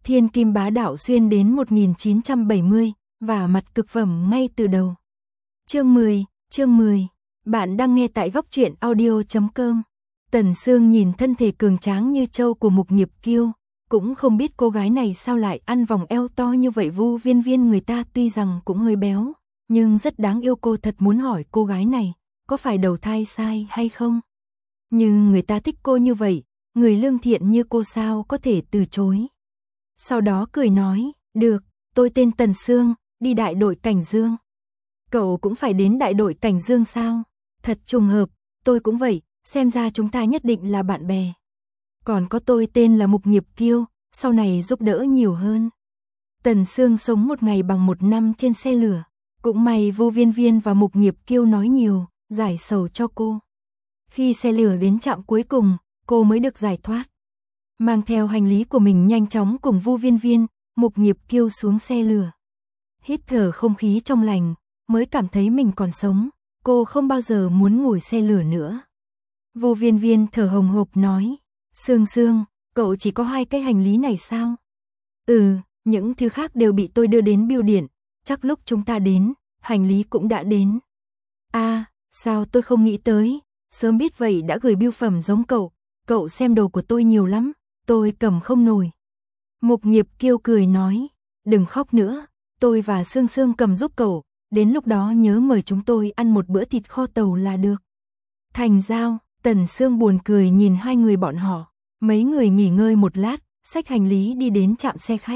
Thiên kim bá đạo xuyên đến 1970, và mặt cực phẩm ngay từ đầu. Chương 10, bạn đang nghe tại góc truyện audio.com. Tần Sương nhìn thân thể cường tráng như trâu của Mục Nghiệp Kiêu, cũng không biết cô gái này sao lại ăn vòng eo to như vậy. Vu Viên Viên người ta tuy rằng cũng hơi béo, nhưng rất đáng yêu. Cô thật muốn hỏi cô gái này, có phải đầu thai sai hay không? Nhưng người ta thích cô như vậy, người lương thiện như cô sao có thể từ chối. Sau đó cười nói, được, tôi tên Tần Sương, đi đại đội Cảnh Dương. Cậu cũng phải đến đại đội Cảnh Dương sao? Thật trùng hợp, tôi cũng vậy, xem ra chúng ta nhất định là bạn bè. Còn có tôi tên là Mục Nghiệp Kiêu, sau này giúp đỡ nhiều hơn. Tần Sương sống một ngày bằng một năm trên xe lửa. Cũng may Vu Viên Viên và Mục Nghiệp Kiêu nói nhiều, giải sầu cho cô. Khi xe lửa đến trạm cuối cùng, cô mới được giải thoát. Mang theo hành lý của mình nhanh chóng cùng Vu Viên Viên, Mục Nghiệp Kiêu xuống xe lửa. Hít thở không khí trong lành, mới cảm thấy mình còn sống, cô không bao giờ muốn ngồi xe lửa nữa. Vu Viên Viên thở hồng hộc nói, Sương Sương, cậu chỉ có 2 cái hành lý này sao? Những thứ khác đều bị tôi đưa đến bưu điện, chắc lúc chúng ta đến, hành lý cũng đã đến. Sao tôi không nghĩ tới, sớm biết vậy đã gửi bưu phẩm giống cậu xem đồ của tôi nhiều lắm, tôi cầm không nổi. Mục Nghiệp Kiêu cười nói, đừng khóc nữa, tôi và Sương Sương cầm giúp cậu, đến lúc đó nhớ mời chúng tôi ăn một bữa thịt kho tàu là được. Thành giao, Tần Sương buồn cười nhìn hai người bọn họ, mấy người nghỉ ngơi một lát, xách hành lý đi đến trạm xe khách.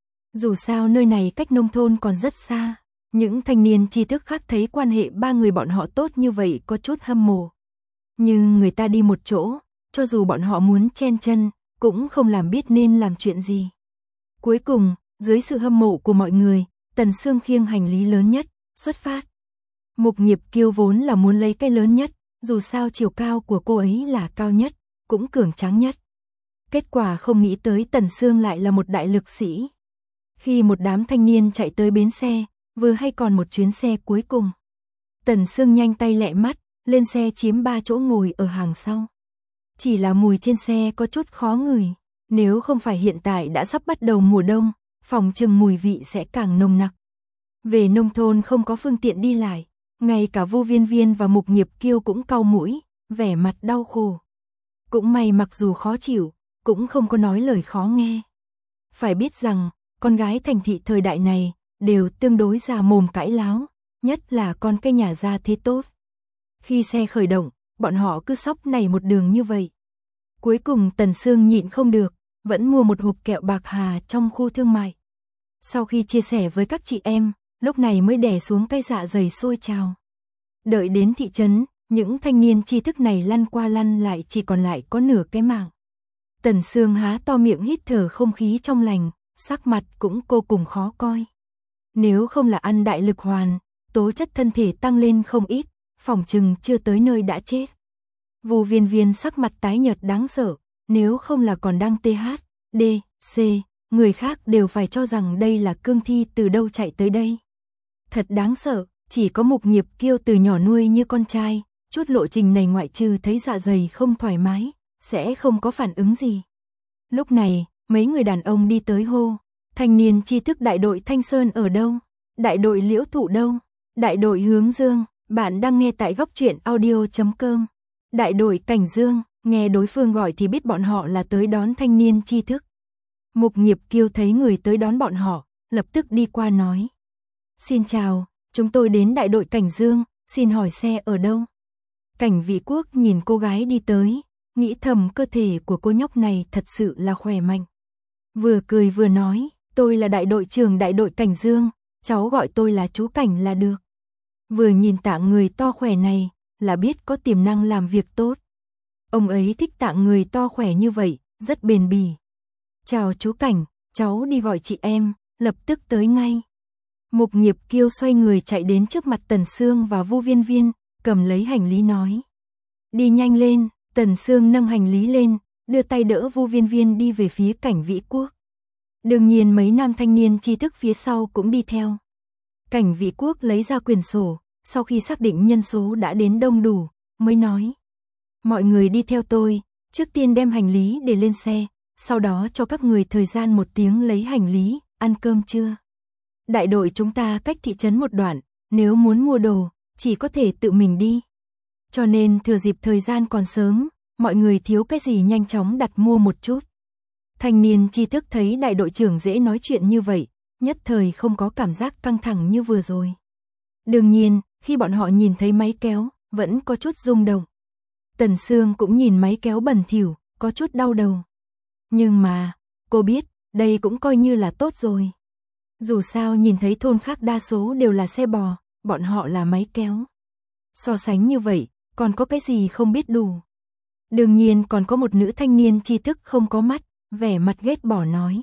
Dù sao nơi này cách nông thôn còn rất xa, những thanh niên tri thức khác thấy quan hệ ba người bọn họ tốt như vậy có chút hâm mộ. Nhưng người ta đi một chỗ, cho dù bọn họ muốn chen chân, cũng không làm biết nên làm chuyện gì. Cuối cùng, dưới sự hâm mộ của mọi người, Tần Sương khiêng hành lý lớn nhất, xuất phát. Mục Nghiệp Kiêu vốn là muốn lấy cái lớn nhất, dù sao chiều cao của cô ấy là cao nhất, cũng cường tráng nhất. Kết quả không nghĩ tới Tần Sương lại là một đại lực sĩ. Khi một đám thanh niên chạy tới bến xe, vừa hay còn một chuyến xe cuối cùng. Tần Sương nhanh tay lẹ mắt, lên xe chiếm 3 chỗ ngồi ở hàng sau. Chỉ là mùi trên xe có chút khó ngửi, nếu không phải hiện tại đã sắp bắt đầu mùa đông, phòng chừng mùi vị sẽ càng nồng nặc. Về nông thôn không có phương tiện đi lại, ngay cả Vu Viên Viên và Mục Nghiệp Kiêu cũng cau mũi, vẻ mặt đau khổ. Cũng may mặc dù khó chịu, cũng không có nói lời khó nghe. Phải biết rằng, con gái thành thị thời đại này, đều tương đối già mồm cãi láo, nhất là con cái nhà gia thế tốt. Khi xe khởi động, bọn họ cứ sóc này một đường như vậy. Cuối cùng Tần Sương nhịn không được, vẫn mua một hộp kẹo bạc hà trong khu thương mại. Sau khi chia sẻ với các chị em, lúc này mới đè xuống cái dạ dày sôi trào. Đợi đến thị trấn, những thanh niên tri thức này lăn qua lăn lại chỉ còn lại có nửa cái mạng. Tần Sương há to miệng hít thở không khí trong lành, sắc mặt cũng vô cùng khó coi. Nếu không là ăn đại lực hoàn, tố chất thân thể tăng lên không ít, phỏng chừng chưa tới nơi đã chết. Vu Viên Viên sắc mặt tái nhợt đáng sợ, nếu không là còn đang THDC, người khác đều phải cho rằng đây là cương thi từ đâu chạy tới đây. Thật đáng sợ, chỉ có Mục Nghiệp Kiêu từ nhỏ nuôi như con trai, chút lộ trình này ngoại trừ thấy dạ dày không thoải mái, sẽ không có phản ứng gì. Lúc này, mấy người đàn ông đi tới hô, thanh niên tri thức đại đội Thanh Sơn ở đâu? Đại đội Liễu Thụ đâu? Đại đội Hướng Dương, bạn đang nghe tại góc truyện audio.com. Đại đội Cảnh Dương, nghe đối phương gọi thì biết bọn họ là tới đón thanh niên tri thức. Mục Nghiệp Kiêu thấy người tới đón bọn họ, lập tức đi qua nói. Xin chào, chúng tôi đến đại đội Cảnh Dương, xin hỏi xe ở đâu? Cảnh Vĩ Quốc nhìn cô gái đi tới, nghĩ thầm cơ thể của cô nhóc này thật sự là khỏe mạnh. Vừa cười vừa nói, tôi là đại đội trưởng đại đội Cảnh Dương, cháu gọi tôi là chú Cảnh là được. Vừa nhìn tạng người to khỏe này, là biết có tiềm năng làm việc tốt. Ông ấy thích tạng người to khỏe như vậy, rất bền bỉ. Chào chú Cảnh, cháu đi gọi chị em, lập tức tới ngay. Mục Nghiệp Kiêu xoay người chạy đến trước mặt Tần Sương và Vu Viên Viên, cầm lấy hành lý nói. Đi nhanh lên, Tần Sương nâng hành lý lên, đưa tay đỡ Vu Viên Viên đi về phía Cảnh Vĩ Quốc. Đương nhiên mấy nam thanh niên tri thức phía sau cũng đi theo. Cảnh Vĩ Quốc lấy ra quyển sổ, sau khi xác định nhân số đã đến đông đủ, mới nói. Mọi người đi theo tôi, trước tiên đem hành lý để lên xe, sau đó cho các người thời gian 1 tiếng lấy hành lý, ăn cơm trưa. Đại đội chúng ta cách thị trấn một đoạn, nếu muốn mua đồ, chỉ có thể tự mình đi. Cho nên thừa dịp thời gian còn sớm, mọi người thiếu cái gì nhanh chóng đặt mua một chút. Thanh niên tri thức thấy đại đội trưởng dễ nói chuyện như vậy, nhất thời không có cảm giác căng thẳng như vừa rồi. Đương nhiên, khi bọn họ nhìn thấy máy kéo, vẫn có chút rung động. Tần Sương cũng nhìn máy kéo bẩn thỉu, có chút đau đầu. Nhưng mà, cô biết, đây cũng coi như là tốt rồi. Dù sao nhìn thấy thôn khác đa số đều là xe bò, bọn họ là máy kéo. So sánh như vậy, còn có cái gì không biết đủ. Đương nhiên còn có một nữ thanh niên tri thức không có mắt, vẻ mặt ghét bỏ nói.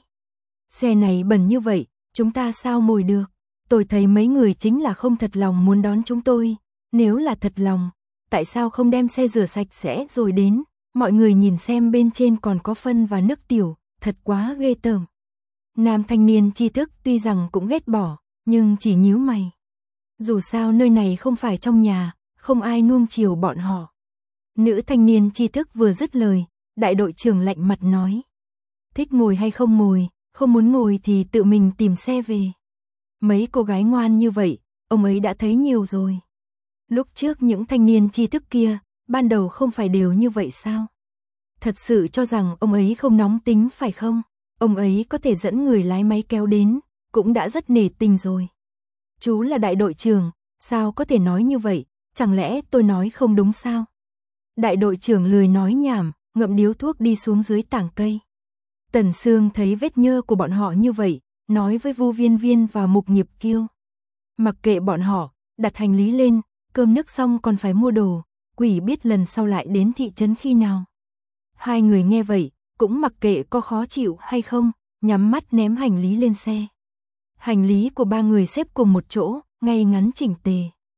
Xe này bẩn như vậy, chúng ta sao ngồi được? Tôi thấy mấy người chính là không thật lòng muốn đón chúng tôi. Nếu là thật lòng, tại sao không đem xe rửa sạch sẽ rồi đến? Mọi người nhìn xem bên trên còn có phân và nước tiểu, thật quá ghê tởm. Nam thanh niên tri thức tuy rằng cũng ghét bỏ, nhưng chỉ nhíu mày. Dù sao nơi này không phải trong nhà, không ai nuông chiều bọn họ. Nữ thanh niên tri thức vừa dứt lời, đại đội trưởng lạnh mặt nói. Thích ngồi hay không ngồi, không muốn ngồi thì tự mình tìm xe về. Mấy cô gái ngoan như vậy, ông ấy đã thấy nhiều rồi. Lúc trước những thanh niên tri thức kia, ban đầu không phải đều như vậy sao? Thật sự cho rằng ông ấy không nóng tính phải không? Ông ấy có thể dẫn người lái máy kéo đến, cũng đã rất nể tình rồi. Chú là đại đội trưởng, sao có thể nói như vậy, chẳng lẽ tôi nói không đúng sao? Đại đội trưởng lười nói nhảm, ngậm điếu thuốc đi xuống dưới tảng cây. Tần Sương thấy vết nhơ của bọn họ như vậy, nói với Vu Viên Viên và Mục Nghiệp Kiêu. Mặc kệ bọn họ, đặt hành lý lên, cơm nước xong còn phải mua đồ, quỷ biết lần sau lại đến thị trấn khi nào. Hai người nghe vậy, cũng mặc kệ có khó chịu hay không, nhắm mắt ném hành lý lên xe. Hành lý của ba người xếp cùng một chỗ, ngay ngắn chỉnh tề.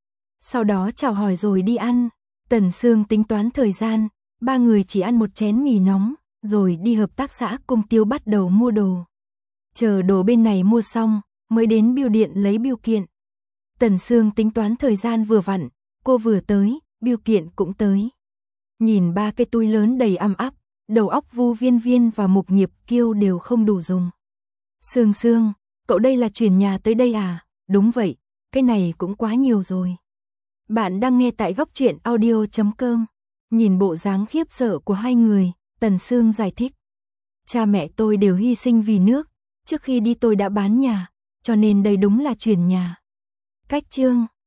Sau đó chào hỏi rồi đi ăn. Tần Sương tính toán thời gian, ba người chỉ ăn một chén mì nóng, rồi đi hợp tác xã Cung Tiêu bắt đầu mua đồ. Chờ đồ bên này mua xong, mới đến bưu điện lấy bưu kiện. Tần Sương tính toán thời gian vừa vặn, cô vừa tới, bưu kiện cũng tới. Nhìn ba cái túi lớn đầy ăm ắp, đầu óc Vu Viên Viên và Mục Nghiệp Kiêu đều không đủ dùng. Sương Sương, cậu đây là chuyển nhà tới đây à? Đúng vậy, cái này cũng quá nhiều rồi. Bạn đang nghe tại góc truyện audio.com. Nhìn bộ dáng khiếp sợ của hai người, Tần Sương giải thích. Cha mẹ tôi đều hy sinh vì nước, trước khi đi tôi đã bán nhà, cho nên đây đúng là chuyển nhà. Cách chương